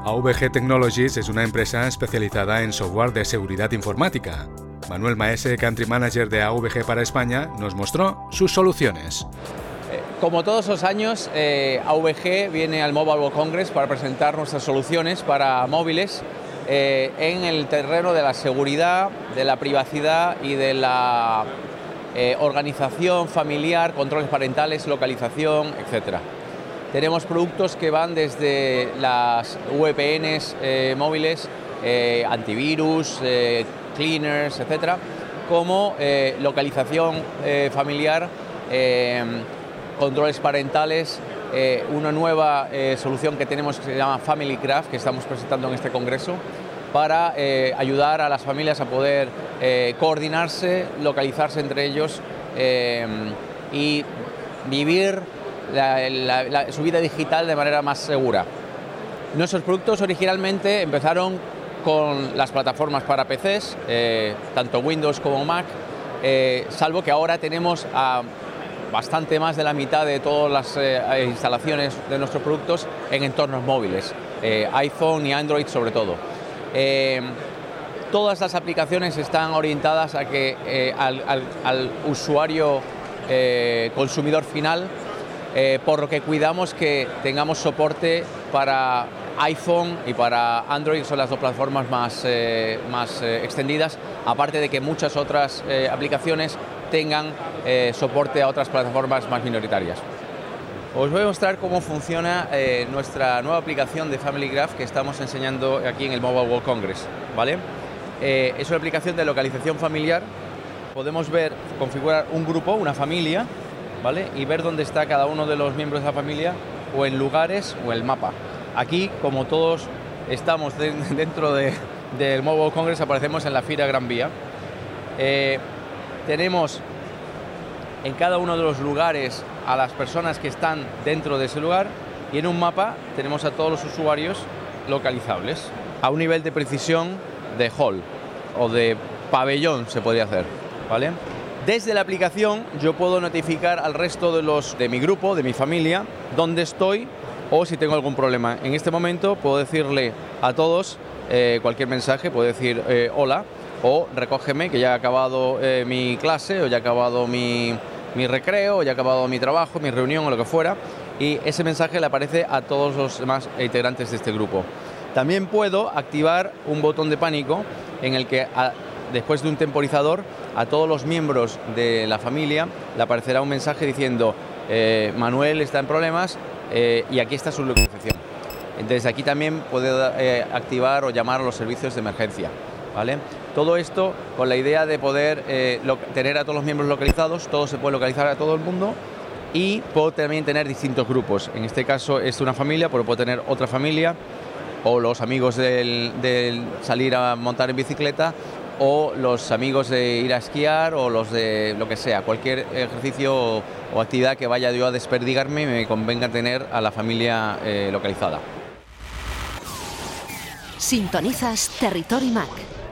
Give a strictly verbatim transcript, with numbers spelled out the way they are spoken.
A V G Technologies es una empresa especializada en software de seguridad informática. Manuel Maese, Country Manager de A V G para España, nos mostró sus soluciones. Como todos los años, eh, A V G viene al Mobile World Congress para presentar nuestras soluciones para móviles eh, en el terreno de la seguridad, de la privacidad y de la eh, organización familiar, controles parentales, localización, etcétera. Tenemos productos que van desde las V P Ns eh, móviles, eh, antivirus, eh, cleaners, etcétera, como eh, localización eh, familiar, eh, controles parentales, eh, una nueva eh, solución que tenemos que se llama Family Graph, que estamos presentando en este congreso, para eh, ayudar a las familias a poder eh, coordinarse, localizarse entre ellos eh, y vivir La, la, la, su vida digital de manera más segura. Nuestros productos originalmente empezaron con las plataformas para P Cs, eh, tanto Windows como Mac, eh, salvo que ahora tenemos a bastante más de la mitad de todas las eh, instalaciones de nuestros productos en entornos móviles, eh, iPhone y Android sobre todo. Eh, todas las aplicaciones están orientadas a que eh, al, al, al usuario eh, consumidor final, Eh, por lo que cuidamos que tengamos soporte para iPhone y para Android, que son las dos plataformas más, eh, más eh, extendidas, aparte de que muchas otras eh, aplicaciones tengan eh, soporte a otras plataformas más minoritarias. Os voy a mostrar cómo funciona eh, nuestra nueva aplicación de Family Graph que estamos enseñando aquí en el Mobile World Congress, ¿vale? Eh, es una aplicación de localización familiar. Podemos ver, configurar un grupo, una familia, ¿vale? Y ver dónde está cada uno de los miembros de la familia, o en lugares o en el mapa. Aquí, como todos estamos de, dentro de, del Mobile Congress, aparecemos en la Fira Gran Vía. Eh, tenemos en cada uno de los lugares a las personas que están dentro de ese lugar, y en un mapa tenemos a todos los usuarios localizables a un nivel de precisión de hall o de pabellón, se podría hacer, ¿vale? Desde la aplicación yo puedo notificar al resto de los de mi grupo, de mi familia, dónde estoy o si tengo algún problema. En este momento puedo decirle a todos eh, cualquier mensaje, puedo decir eh, hola, o recógeme que ya he acabado eh, mi clase, o ya he acabado mi, mi recreo, o ya he acabado mi trabajo, mi reunión o lo que fuera, y ese mensaje le aparece a todos los demás integrantes de este grupo. También puedo activar un botón de pánico en el que a, después de un temporizador, a todos los miembros de la familia le aparecerá un mensaje diciendo eh, Manuel está en problemas eh, y aquí está su localización. Desde aquí también puede eh, activar o llamar a los servicios de emergencia, ¿vale? Todo esto con la idea de poder eh, tener a todos los miembros localizados, todo se puede localizar a todo el mundo, y puedo también tener distintos grupos. En este caso es una familia, pero puedo tener otra familia, o los amigos del, del salir a montar en bicicleta, o los amigos de ir a esquiar, o los de lo que sea, cualquier ejercicio o, o actividad que vaya yo a desperdigarme y me convenga tener a la familia eh, localizada. Sintonizas Territory Mac.